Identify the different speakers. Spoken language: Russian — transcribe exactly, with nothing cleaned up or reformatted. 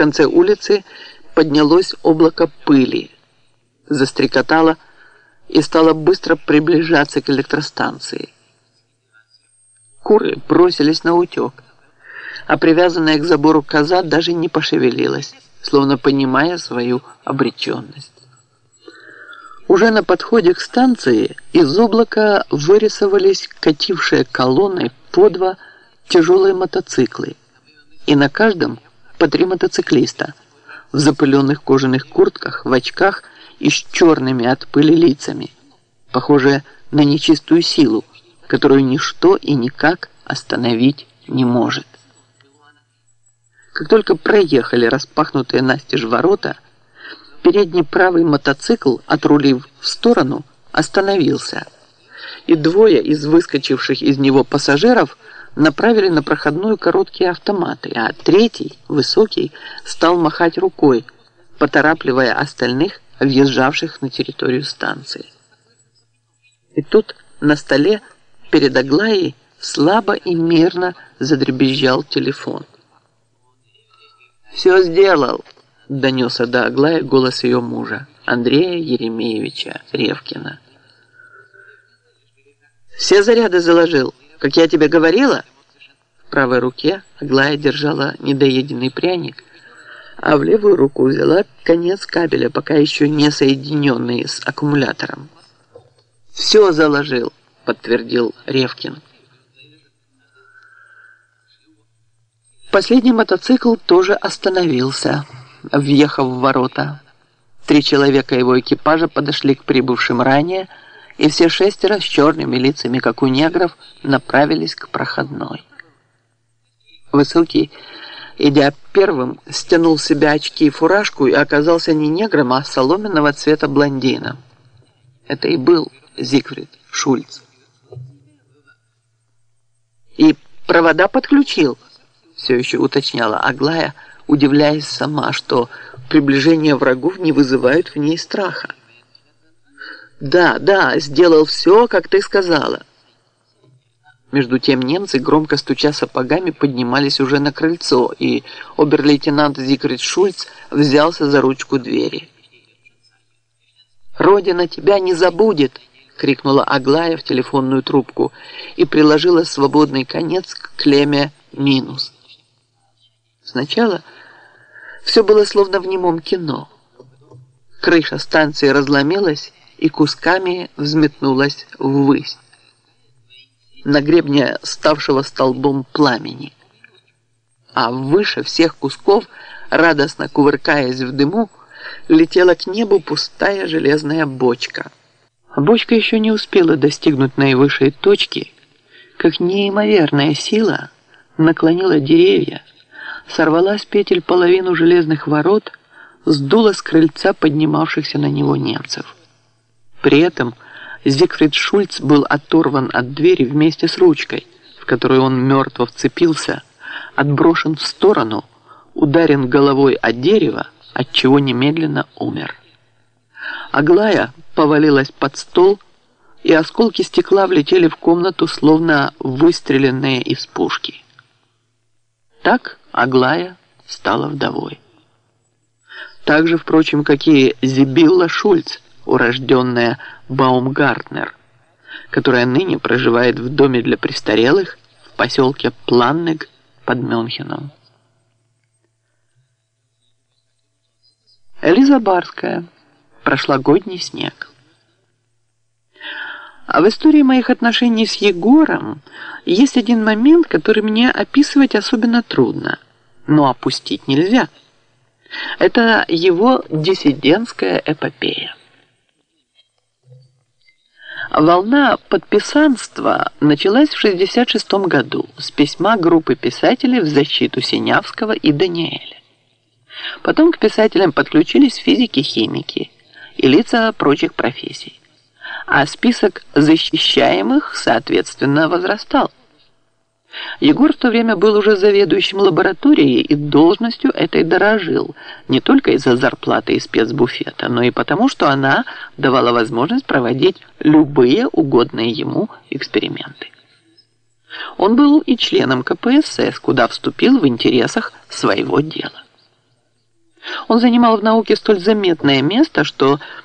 Speaker 1: конце улицы поднялось облако пыли, застрекотало и стало быстро приближаться к электростанции. Куры бросились на утек, а привязанная к забору коза даже не пошевелилась, словно понимая свою обреченность. Уже на подходе к станции из облака вырисовались катившие колонной по два тяжелые мотоциклы, и на каждом по три мотоциклиста в запыленных кожаных куртках, в очках и с черными от пыли лицами, похожие на нечистую силу, которую ничто и никак остановить не может. Как только проехали распахнутые настежь ворота, передний правый мотоцикл, отрулив в сторону, остановился, и двое из выскочивших из него пассажиров направили на проходную короткие автоматы, а третий, высокий, стал махать рукой, поторапливая остальных, въезжавших на территорию станции. И тут на столе перед Аглаей слабо и мирно задребезжал телефон. «Все сделал», — донесся до Аглаи голос ее мужа, Андрея Еремеевича Ревкина. «Все заряды заложил, как я тебе говорила?» В правой руке Аглая держала недоеденный пряник, а в левую руку взяла конец кабеля, пока еще не соединенный с аккумулятором. «Все заложил», — подтвердил Ревкин. Последний мотоцикл тоже остановился, въехав в ворота. Три человека его экипажа подошли к прибывшим ранее, и все шестеро с черными лицами, как у негров, направились к проходной. Высокий, идя первым, стянул с себя очки и фуражку и оказался не негром, а соломенного цвета блондином. Это и был Зигфрид Шульц. «И провода подключил?» Все еще уточняла Аглая, удивляясь сама, что приближение врагов не вызывает в ней страха. «Да, да, сделал все, как ты сказала». Между тем немцы, громко стуча сапогами, поднимались уже на крыльцо, и обер-лейтенант Зигфрид Шульц взялся за ручку двери. «Родина тебя не забудет!» — крикнула Аглая в телефонную трубку и приложила свободный конец к клемме «минус». Сначала все было словно в немом кино. Крыша станции разломилась и кусками взметнулась ввысь, на гребне ставшего столбом пламени. А выше всех кусков, радостно кувыркаясь в дыму, летела к небу пустая железная бочка. Бочка еще не успела достигнуть наивысшей точки, как неимоверная сила наклонила деревья, сорвала с петель половину железных ворот, сдула с крыльца поднимавшихся на него немцев. При этом Зигфрид Шульц был оторван от двери вместе с ручкой, в которую он мертво вцепился, отброшен в сторону, ударен головой о дерево, отчего немедленно умер. Аглая повалилась под стол, и осколки стекла влетели в комнату, словно выстреленные из пушки. Так Аглая стала вдовой. Так же, впрочем, как и Зибилла Шульц, урожденная Баумгартнер, которая ныне проживает в доме для престарелых в поселке Планнег под Мюнхеном. Элиза Барская. Прошлогодний снег. А в истории моих отношений с Егором есть один момент, который мне описывать особенно трудно, но опустить нельзя. Это его диссидентская эпопея. Волна подписанства началась в шестьдесят шестом году с письма группы писателей в защиту Синявского и Даниэля. Потом к писателям подключились физики-химики и лица прочих профессий, а список защищаемых, соответственно, возрастал. Егор в то время был уже заведующим лабораторией и должностью этой дорожил, не только из-за зарплаты и спецбуфета, но и потому, что она давала возможность проводить любые угодные ему эксперименты. Он был и членом ка пэ эс эс, куда вступил в интересах своего дела. Он занимал в науке столь заметное место, что